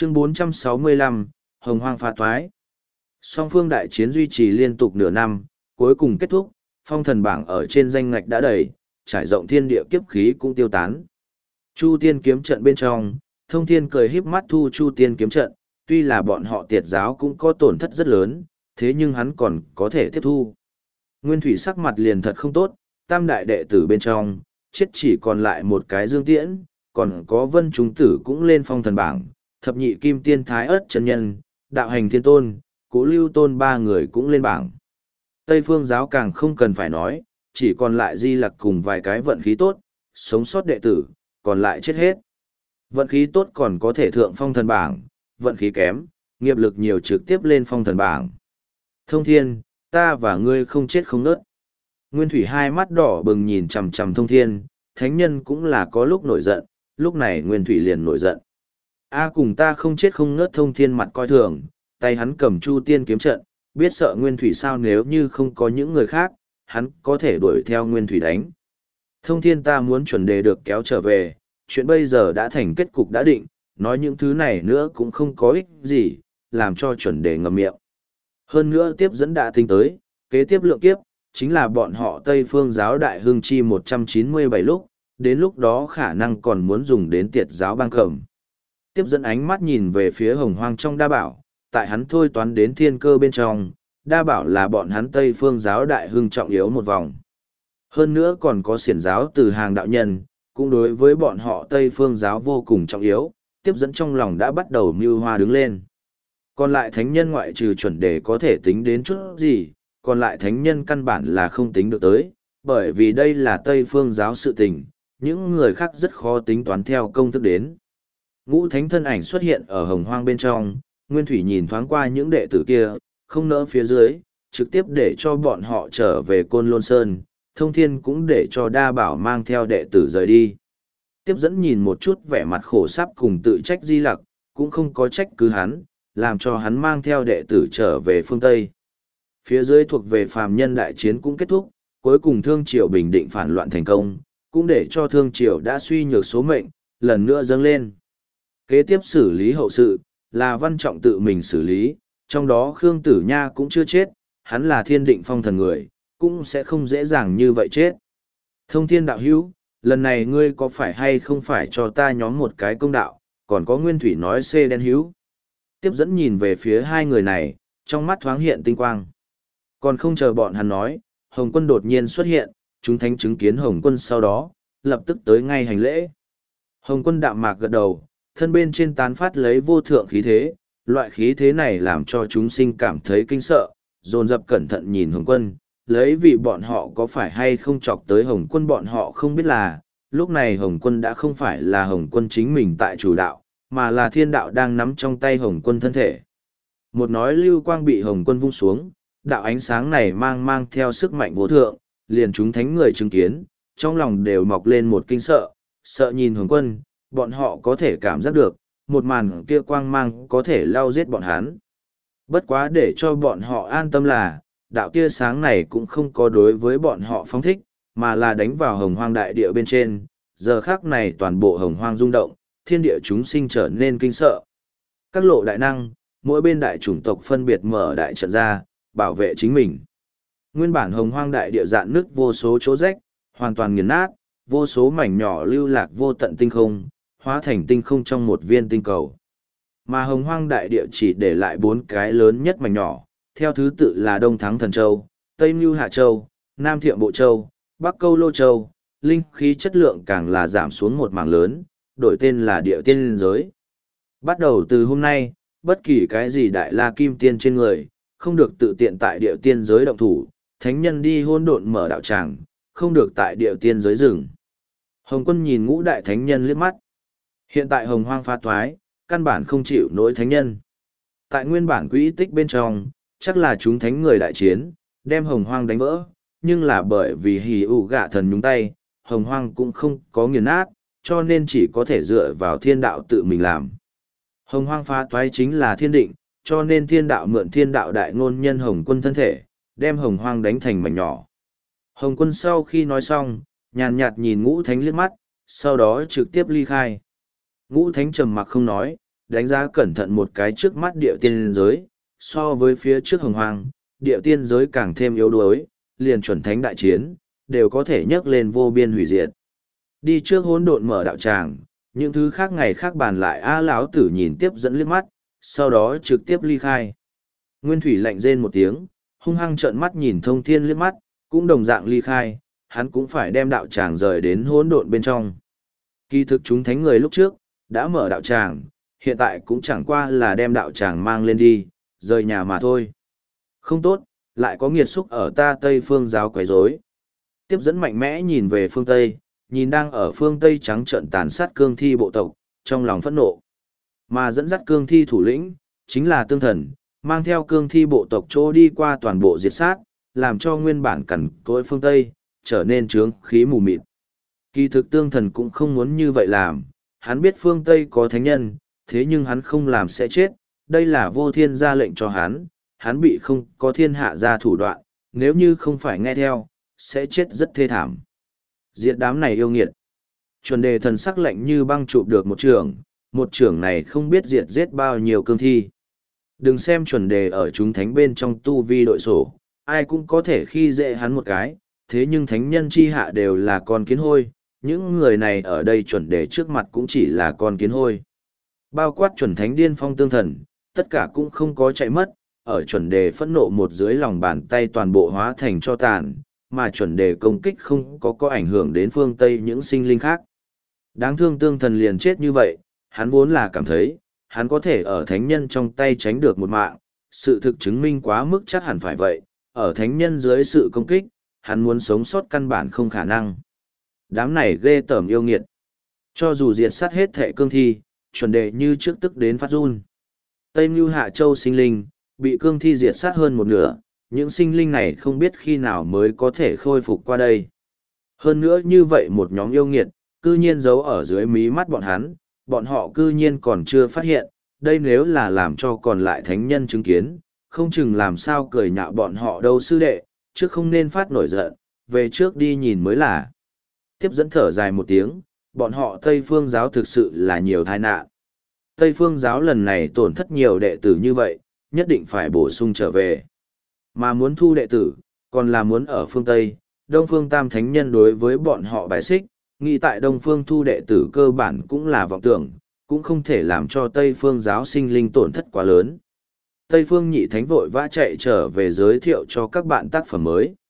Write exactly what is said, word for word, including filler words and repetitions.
Chương bốn trăm sáu mươi lăm, Hồng Hoang phá thoái. Song phương đại chiến duy trì liên tục nửa năm, cuối cùng kết thúc, phong thần bảng ở trên danh ngạch đã đầy, trải rộng thiên địa kiếp khí cũng tiêu tán. Chu tiên kiếm trận bên trong, Thông Thiên cười híp mắt thu Chu tiên kiếm trận, tuy là bọn họ tiệt giáo cũng có tổn thất rất lớn, thế nhưng hắn còn có thể tiếp thu. Nguyên Thủy sắc mặt liền thật không tốt, tam đại đệ tử bên trong, chết chỉ còn lại một cái Dương Tiễn, còn có Vân Trung Tử cũng lên phong thần bảng, thập nhị kim tiên thái ớt chân nhân, đạo hành thiên tôn, Cố Lưu Tôn ba người cũng lên bảng. Tây phương giáo càng không cần phải nói, chỉ còn lại Di Lặc cùng vài cái vận khí tốt, sống sót đệ tử, còn lại chết hết. Vận khí tốt còn có thể thượng phong thần bảng, vận khí kém, nghiệp lực nhiều trực tiếp lên phong thần bảng. Thông Thiên, ta và ngươi không chết không nớt. Nguyên Thủy hai mắt đỏ bừng nhìn chằm chằm Thông Thiên, thánh nhân cũng là có lúc nổi giận, lúc này Nguyên Thủy liền nổi giận. A cùng ta không chết không nớt. Thông Thiên mặt coi thường, tay hắn cầm Chu tiên kiếm trận, biết sợ Nguyên Thủy sao, nếu như không có những người khác, hắn có thể đuổi theo Nguyên Thủy đánh. Thông Thiên, ta muốn chuẩn đề được kéo trở về, chuyện bây giờ đã thành kết cục đã định, nói những thứ này nữa cũng không có ích gì, làm cho chuẩn đề ngậm miệng. Hơn nữa tiếp dẫn đã tính tới, kế tiếp lượng kiếp, chính là bọn họ Tây Phương giáo đại hưng chi một trăm chín mươi bảy lúc, đến lúc đó khả năng còn muốn dùng đến tiệt giáo băng cẩm. Tiếp dẫn ánh mắt nhìn về phía Hồng Hoang trong đa bảo, tại hắn thôi toán đến thiên cơ bên trong, đa bảo là bọn hắn Tây Phương giáo đại hưng trọng yếu một vòng. Hơn nữa còn có xiển giáo từ hàng đạo nhân, cũng đối với bọn họ Tây Phương giáo vô cùng trọng yếu, tiếp dẫn trong lòng đã bắt đầu mưu hoa đứng lên. Còn lại thánh nhân ngoại trừ chuẩn đề có thể tính đến chút gì, còn lại thánh nhân căn bản là không tính được tới, bởi vì đây là Tây Phương giáo sự tình, những người khác rất khó tính toán theo công thức đến. Ngũ thánh thân ảnh xuất hiện ở Hồng Hoang bên trong, Nguyên Thủy nhìn thoáng qua những đệ tử kia, không nỡ phía dưới, trực tiếp để cho bọn họ trở về Côn Lôn Sơn, Thông Thiên cũng để cho đa bảo mang theo đệ tử rời đi. Tiếp dẫn nhìn một chút vẻ mặt khổ sáp cùng tự trách Di Lặc, cũng không có trách cứ hắn, làm cho hắn mang theo đệ tử trở về phương Tây. Phía dưới thuộc về phàm nhân đại chiến cũng kết thúc, cuối cùng Thương Triều bình định phản loạn thành công, cũng để cho Thương Triều đã suy nhược số mệnh, lần nữa dâng lên. Kế tiếp xử lý hậu sự, là Văn Trọng tự mình xử lý, trong đó Khương Tử Nha cũng chưa chết, hắn là thiên định phong thần người, cũng sẽ không dễ dàng như vậy chết. Thông Thiên đạo hữu, lần này ngươi có phải hay không phải cho ta nhóm một cái công đạo, còn có Nguyên Thủy nói xê đen hữu. Tiếp dẫn nhìn về phía hai người này, trong mắt thoáng hiện tinh quang. Còn không chờ bọn hắn nói, Hồng Quân đột nhiên xuất hiện, chúng thánh chứng kiến Hồng Quân sau đó, lập tức tới ngay hành lễ. Hồng Quân đạm mạc gật đầu, thân bên trên tán phát lấy vô thượng khí thế, loại khí thế này làm cho chúng sinh cảm thấy kinh sợ, dồn dập cẩn thận nhìn Hồng Quân, lấy vì bọn họ có phải hay không chọc tới Hồng Quân, bọn họ không biết là, lúc này Hồng Quân đã không phải là Hồng Quân chính mình tại chủ đạo, mà là thiên đạo đang nắm trong tay Hồng Quân thân thể. Một nói lưu quang bị Hồng Quân vung xuống, đạo ánh sáng này mang mang theo sức mạnh vô thượng, liền chúng thánh người chứng kiến, trong lòng đều mọc lên một kinh sợ, sợ nhìn Hồng Quân, bọn họ có thể cảm giác được, một màn kia quang mang có thể lao giết bọn hắn. Bất quá để cho bọn họ an tâm là, đạo tia sáng này cũng không có đối với bọn họ phóng thích, mà là đánh vào Hồng Hoang đại địa bên trên, giờ khắc này toàn bộ Hồng Hoang rung động, thiên địa chúng sinh trở nên kinh sợ. Các lộ đại năng, mỗi bên đại chủng tộc phân biệt mở đại trận ra, bảo vệ chính mình. Nguyên bản Hồng Hoang đại địa dạn nước vô số chỗ rách, hoàn toàn nghiền nát, vô số mảnh nhỏ lưu lạc vô tận tinh không, hóa thành tinh không trong một viên tinh cầu. Mà Hồng Hoang đại địa chỉ để lại bốn cái lớn nhất mảnh nhỏ, theo thứ tự là Đông Thắng Thần Châu, Tây Mưu Hạ Châu, Nam Thiệm Bộ Châu, Bắc Câu Lô Châu, linh khí chất lượng càng là giảm xuống một mảng lớn, đổi tên là địa tiên giới. Bắt đầu từ hôm nay, bất kỳ cái gì đại la kim tiên trên người, không được tự tiện tại địa tiên giới động thủ, thánh nhân đi hôn độn mở đạo tràng, không được tại địa tiên giới rừng. Hồng Quân nhìn ngũ đại thánh nhân liếc mắt. Hiện tại Hồng Hoang phá thoái, căn bản không chịu nổi thánh nhân. Tại nguyên bản quỹ tích bên trong, chắc là chúng thánh người đại chiến, đem Hồng Hoang đánh vỡ, nhưng là bởi vì hỉ ủ gạ thần nhúng tay, Hồng Hoang cũng không có nghiền nát, cho nên chỉ có thể dựa vào thiên đạo tự mình làm. Hồng Hoang phá thoái chính là thiên định, cho nên thiên đạo mượn thiên đạo đại ngôn nhân Hồng Quân thân thể, đem Hồng Hoang đánh thành mảnh nhỏ. Hồng Quân sau khi nói xong, nhàn nhạt nhìn ngũ thánh liếc mắt, sau đó trực tiếp ly khai. Ngũ thánh trầm mặc không nói, đánh giá cẩn thận một cái trước mắt địa tiên giới, so với phía trước hồng hoang, địa tiên giới càng thêm yếu đuối, liền chuẩn thánh đại chiến, đều có thể nhấc lên vô biên hủy diệt. Đi trước hỗn độn mở đạo tràng, những thứ khác ngày khác bàn lại a lão tử nhìn tiếp dẫn liếc mắt, sau đó trực tiếp ly khai. Nguyên Thủy lạnh rên một tiếng, hung hăng trợn mắt nhìn Thông Thiên liếc mắt, cũng đồng dạng ly khai, hắn cũng phải đem đạo tràng rời đến hỗn độn bên trong. Kỳ thực chúng thánh người lúc trước, đã mở đạo tràng, hiện tại cũng chẳng qua là đem đạo tràng mang lên đi, rời nhà mà thôi. Không tốt, lại có nghiệt xúc ở ta Tây phương giáo quấy rối. Tiếp dẫn mạnh mẽ nhìn về phương Tây, nhìn đang ở phương Tây trắng trợn tàn sát cương thi bộ tộc, trong lòng phẫn nộ. Mà dẫn dắt cương thi thủ lĩnh, chính là tương thần, mang theo cương thi bộ tộc chỗ đi qua toàn bộ diệt sát, làm cho nguyên bản cẩn cỗi phương Tây, trở nên trướng khí mù mịt. Kỳ thực tương thần cũng không muốn như vậy làm, hắn biết phương Tây có thánh nhân, thế nhưng hắn không làm sẽ chết, đây là vô thiên ra lệnh cho hắn, hắn bị không có thiên hạ ra thủ đoạn, nếu như không phải nghe theo, sẽ chết rất thê thảm. Diệt đám này yêu nghiệt. Chuẩn đề thần sắc lạnh như băng chụp được một trường, một trường này không biết diệt giết bao nhiêu cương thi. Đừng xem chuẩn đề ở chúng thánh bên trong tu vi đội sổ, ai cũng có thể khi dễ hắn một cái, thế nhưng thánh nhân chi hạ đều là con kiến hôi, những người này ở đây chuẩn đề trước mặt cũng chỉ là con kiến hôi. Bao quát chuẩn thánh điên phong tương thần, tất cả cũng không có chạy mất, ở chuẩn đề phẫn nộ một dưới lòng bàn tay toàn bộ hóa thành cho tàn, mà chuẩn đề công kích không có có ảnh hưởng đến phương Tây những sinh linh khác. Đáng thương tương thần liền chết như vậy, hắn vốn là cảm thấy, hắn có thể ở thánh nhân trong tay tránh được một mạng, sự thực chứng minh quá mức chắc hẳn phải vậy, ở thánh nhân dưới sự công kích, hắn muốn sống sót căn bản không khả năng. Đám này ghê tởm yêu nghiệt. Cho dù diệt sát hết thệ cương thi, chuẩn đề như trước tức đến phát run. Tây Mưu Hạ Châu sinh linh, bị cương thi diệt sát hơn một nửa, những sinh linh này không biết khi nào mới có thể khôi phục qua đây. Hơn nữa như vậy một nhóm yêu nghiệt, cư nhiên giấu ở dưới mí mắt bọn hắn, bọn họ cư nhiên còn chưa phát hiện, đây nếu là làm cho còn lại thánh nhân chứng kiến, không chừng làm sao cười nhạo bọn họ đâu sư đệ, chứ không nên phát nổi giận, về trước đi nhìn mới là. Tiếp dẫn thở dài một tiếng, bọn họ Tây Phương giáo thực sự là nhiều tai nạn. Tây Phương giáo lần này tổn thất nhiều đệ tử như vậy, nhất định phải bổ sung trở về. Mà muốn thu đệ tử, còn là muốn ở phương Tây, Đông Phương Tam Thánh Nhân đối với bọn họ bài xích, nghĩ tại Đông Phương thu đệ tử cơ bản cũng là vọng tưởng, cũng không thể làm cho Tây Phương giáo sinh linh tổn thất quá lớn. Tây Phương Nhị Thánh vội vã chạy trở về giới thiệu cho các bạn tác phẩm mới.